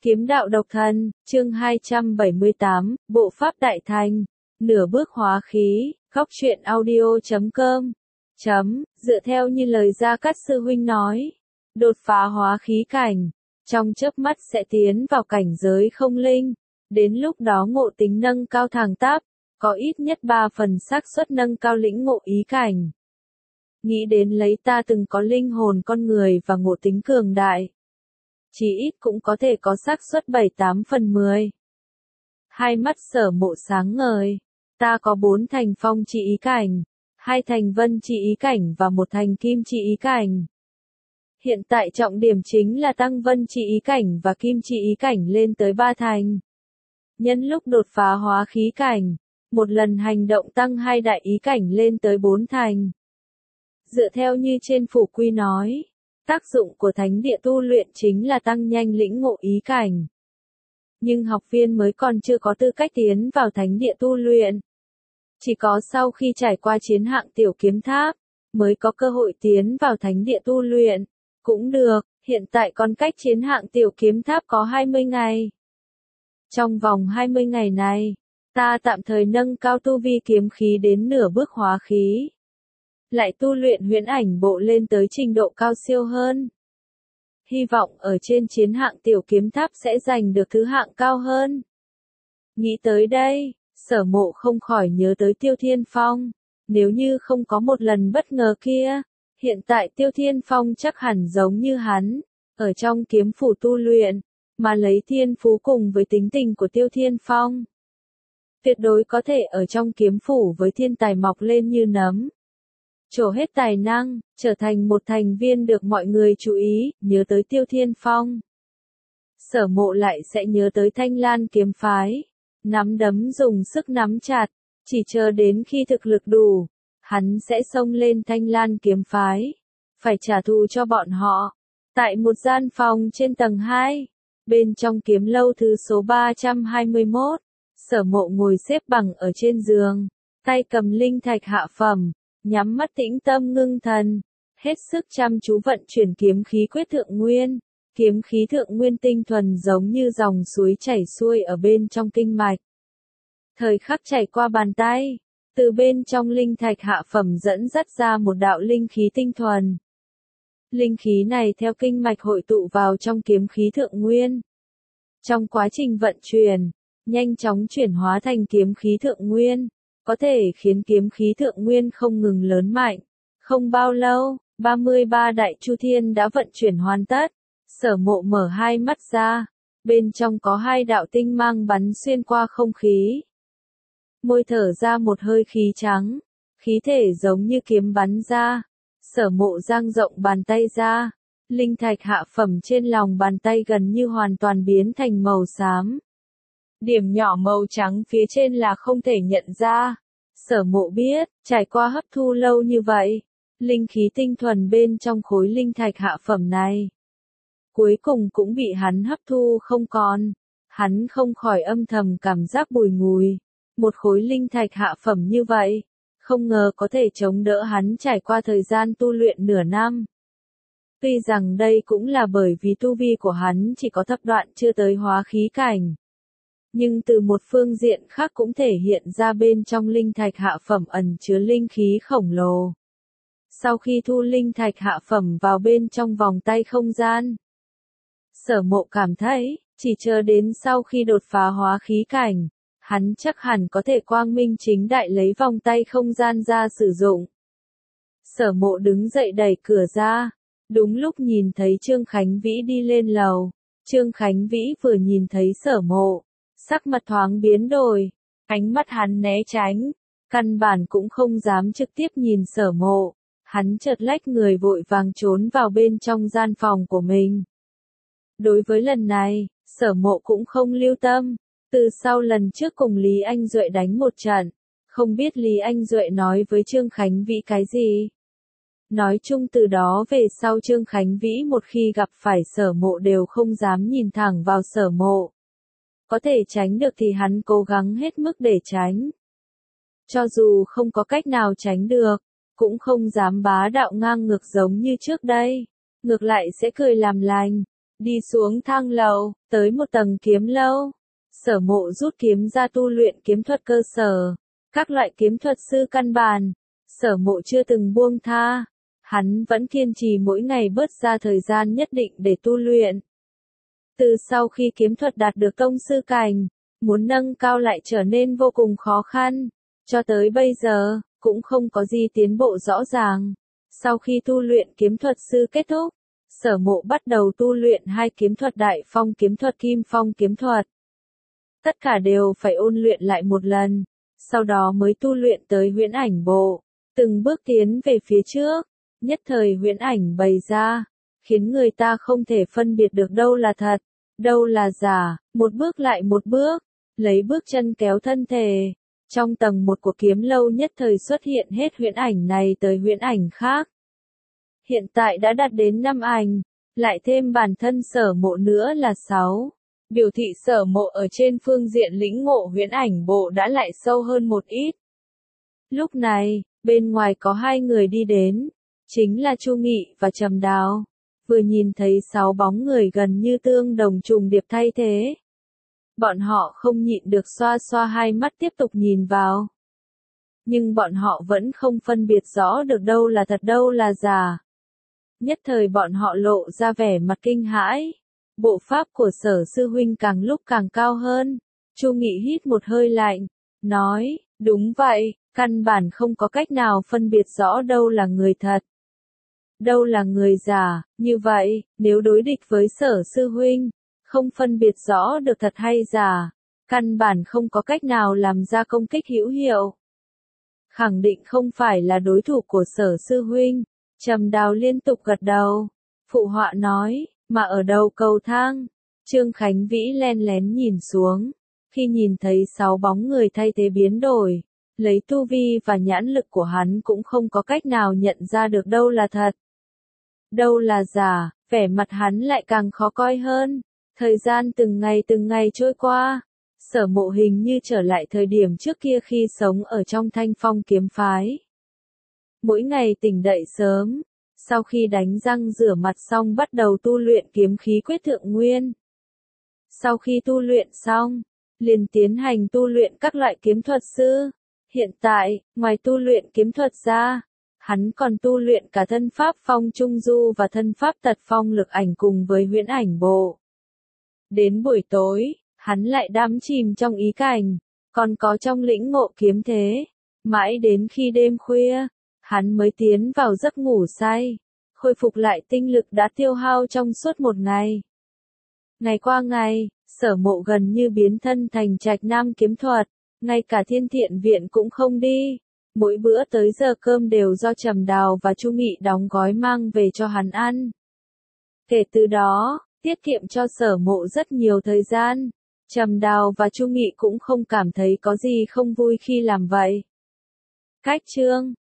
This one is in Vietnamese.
Kiếm đạo độc thân, chương 278, Bộ pháp đại thành, nửa bước hóa khí, góc truyện audio.com. Dựa theo như lời Gia Cát sư huynh nói, đột phá hóa khí cảnh, trong chớp mắt sẽ tiến vào cảnh giới không linh, đến lúc đó ngộ tính nâng cao thẳng tắp, có ít nhất 3 phần xác suất nâng cao lĩnh ngộ ý cảnh. Nghĩ đến lấy ta từng có linh hồn con người và ngộ tính cường đại, chỉ ít cũng có thể có xác suất 7-8 phần 10. Hai mắt Sở Mộ sáng ngời, ta có 4 thành phong chi ý cảnh, 2 thành vân chi ý cảnh và 1 thành kim chi ý cảnh. Hiện tại trọng điểm chính là tăng vân chi ý cảnh và kim chi ý cảnh lên tới 3 thành. Nhân lúc đột phá hóa khí cảnh, một lần hành động tăng 2 đại ý cảnh lên tới 4 thành. Dựa theo như trên Phủ Quy nói, tác dụng của thánh địa tu luyện chính là tăng nhanh lĩnh ngộ ý cảnh. Nhưng học viên mới còn chưa có tư cách tiến vào thánh địa tu luyện. Chỉ có sau khi trải qua chiến hạng tiểu kiếm tháp, mới có cơ hội tiến vào thánh địa tu luyện. Cũng được, hiện tại còn cách chiến hạng tiểu kiếm tháp có 20 ngày. Trong vòng 20 ngày này, ta tạm thời nâng cao tu vi kiếm khí đến nửa bước hóa khí. Lại tu luyện huyễn ảnh bộ lên tới trình độ cao siêu hơn. Hy vọng ở trên chiến hạng tiểu kiếm tháp sẽ giành được thứ hạng cao hơn. Nghĩ tới đây, Sở Mộ không khỏi nhớ tới Tiêu Thiên Phong. Nếu như không có một lần bất ngờ kia, hiện tại Tiêu Thiên Phong chắc hẳn giống như hắn, ở trong kiếm phủ tu luyện, mà lấy thiên phú cùng với tính tình của Tiêu Thiên Phong. Tuyệt đối có thể ở trong kiếm phủ với thiên tài mọc lên như nấm. Trổ hết tài năng, trở thành một thành viên được mọi người chú ý, nhớ tới Tiêu Thiên Phong. Sở Mộ lại sẽ nhớ tới Thanh Lan kiếm phái. Nắm đấm dùng sức nắm chặt, chỉ chờ đến khi thực lực đủ, hắn sẽ xông lên Thanh Lan kiếm phái. Phải trả thù cho bọn họ. Tại một gian phòng trên tầng 2, bên trong kiếm lâu thứ số 321, Sở Mộ ngồi xếp bằng ở trên giường, tay cầm linh thạch hạ phẩm. Nhắm mắt tĩnh tâm ngưng thần, hết sức chăm chú vận chuyển kiếm khí quyết thượng nguyên. Kiếm khí thượng nguyên tinh thuần giống như dòng suối chảy xuôi ở bên trong kinh mạch. Thời khắc chảy qua bàn tay, từ bên trong linh thạch hạ phẩm dẫn dắt ra một đạo linh khí tinh thuần. Linh khí này theo kinh mạch hội tụ vào trong kiếm khí thượng nguyên. Trong quá trình vận chuyển, nhanh chóng chuyển hóa thành kiếm khí thượng nguyên. Có thể khiến kiếm khí thượng nguyên không ngừng lớn mạnh. Không bao lâu, 33 đại chu thiên đã vận chuyển hoàn tất. Sở Mộ mở hai mắt ra. Bên trong có 2 đạo tinh mang bắn xuyên qua không khí. Môi thở ra một hơi khí trắng. Khí thể giống như kiếm bắn ra. Sở Mộ dang rộng bàn tay ra. Linh thạch hạ phẩm trên lòng bàn tay gần như hoàn toàn biến thành màu xám. Điểm nhỏ màu trắng phía trên là không thể nhận ra. Sở Mộ biết, trải qua hấp thu lâu như vậy, linh khí tinh thuần bên trong khối linh thạch hạ phẩm này, cuối cùng cũng bị hắn hấp thu không còn. Hắn không khỏi âm thầm cảm giác bùi ngùi. Một khối linh thạch hạ phẩm như vậy, không ngờ có thể chống đỡ hắn trải qua thời gian tu luyện nửa năm. Tuy rằng đây cũng là bởi vì tu vi của hắn chỉ có thập đoạn chưa tới hóa khí cảnh. Nhưng từ một phương diện khác cũng thể hiện ra bên trong linh thạch hạ phẩm ẩn chứa linh khí khổng lồ. Sau khi thu linh thạch hạ phẩm vào bên trong vòng tay không gian, Sở Mộ cảm thấy, chỉ chờ đến sau khi đột phá hóa khí cảnh, hắn chắc hẳn có thể quang minh chính đại lấy vòng tay không gian ra sử dụng. Sở Mộ đứng dậy đẩy cửa ra, đúng lúc nhìn thấy Trương Khánh Vĩ đi lên lầu. Trương Khánh Vĩ vừa nhìn thấy Sở Mộ, sắc mặt thoáng biến đổi, ánh mắt hắn né tránh, căn bản cũng không dám trực tiếp nhìn Sở Mộ. Hắn chợt lách người vội vàng trốn vào bên trong gian phòng của mình. Đối với lần này, Sở Mộ cũng không lưu tâm. Từ sau lần trước cùng Lý Anh Duệ đánh một trận, không biết Lý Anh Duệ nói với Trương Khánh Vĩ cái gì. Nói chung từ đó về sau Trương Khánh Vĩ một khi gặp phải Sở Mộ đều không dám nhìn thẳng vào Sở Mộ. Có thể tránh được thì hắn cố gắng hết mức để tránh. Cho dù không có cách nào tránh được, cũng không dám bá đạo ngang ngược giống như trước đây. Ngược lại sẽ cười làm lành. Đi xuống thang lầu, tới một tầng kiếm lâu. Sở Mộ rút kiếm ra tu luyện kiếm thuật cơ sở, các loại kiếm thuật sư căn bản. Sở Mộ chưa từng buông tha. Hắn vẫn kiên trì mỗi ngày bớt ra thời gian nhất định để tu luyện. Từ sau khi kiếm thuật đạt được tông sư cảnh, muốn nâng cao lại trở nên vô cùng khó khăn. Cho tới bây giờ, cũng không có gì tiến bộ rõ ràng. Sau khi tu luyện kiếm thuật sư kết thúc, Sở Mộ bắt đầu tu luyện hai kiếm thuật Đại Phong kiếm thuật Kim Phong kiếm thuật. Tất cả đều phải ôn luyện lại một lần, sau đó mới tu luyện tới huyễn ảnh bộ, từng bước tiến về phía trước, nhất thời huyễn ảnh bày ra, khiến người ta không thể phân biệt được đâu là thật, đâu là giả, một bước lại một bước, lấy bước chân kéo thân thể. Trong tầng một của kiếm lâu nhất thời xuất hiện hết huyễn ảnh này tới huyễn ảnh khác. Hiện tại đã đạt đến 5 ảnh, lại thêm bản thân Sở Mộ nữa là 6. Biểu thị Sở Mộ ở trên phương diện lĩnh ngộ huyễn ảnh bộ đã lại sâu hơn một ít. Lúc này, bên ngoài có hai người đi đến, chính là Chu Nghị và Trầm Đào. Vừa nhìn thấy 6 bóng người gần như tương đồng trùng điệp thay thế. Bọn họ không nhịn được xoa xoa hai mắt tiếp tục nhìn vào. Nhưng bọn họ vẫn không phân biệt rõ được đâu là thật đâu là giả. Nhất thời bọn họ lộ ra vẻ mặt kinh hãi. Bộ pháp của Sở sư huynh càng lúc càng cao hơn. Chu Nghị hít một hơi lạnh, nói, đúng vậy, căn bản không có cách nào phân biệt rõ đâu là người thật, đâu là người giả. Như vậy, nếu đối địch với Sở sư huynh, không phân biệt rõ được thật hay giả, căn bản không có cách nào làm ra công kích hữu hiệu. Khẳng định không phải là đối thủ của Sở sư huynh. Trầm Đào liên tục gật đầu, phụ họa nói, mà ở đầu cầu thang, Trương Khánh Vĩ len lén nhìn xuống, khi nhìn thấy 6 bóng người thay thế biến đổi, lấy tu vi và nhãn lực của hắn cũng không có cách nào nhận ra được đâu là thật, đâu là giả, vẻ mặt hắn lại càng khó coi hơn. Thời gian từng ngày trôi qua, Sở Mộ hình như trở lại thời điểm trước kia khi sống ở trong Thanh Phong kiếm phái. Mỗi ngày tỉnh dậy sớm, sau khi đánh răng rửa mặt xong bắt đầu tu luyện kiếm khí quyết thượng nguyên. Sau khi tu luyện xong, liền tiến hành tu luyện các loại kiếm thuật sư. Hiện tại, ngoài tu luyện kiếm thuật ra, hắn còn tu luyện cả thân pháp phong trung du và thân pháp tật phong lực ảnh cùng với huyễn ảnh bộ. Đến buổi tối, hắn lại đắm chìm trong ý cảnh, còn có trong lĩnh ngộ kiếm thế. Mãi đến khi đêm khuya, hắn mới tiến vào giấc ngủ say, khôi phục lại tinh lực đã tiêu hao trong suốt một ngày. Ngày qua ngày, Sở Mộ gần như biến thân thành Trạch Nam kiếm thuật, ngay cả Thiên Thiện viện cũng không đi. Mỗi bữa tới giờ cơm đều do Trầm Đào và Chu Nghị đóng gói mang về cho hắn ăn. Kể từ đó, tiết kiệm cho Sở Mộ rất nhiều thời gian. Trầm Đào và Chu Nghị cũng không cảm thấy có gì không vui khi làm vậy. Cách chương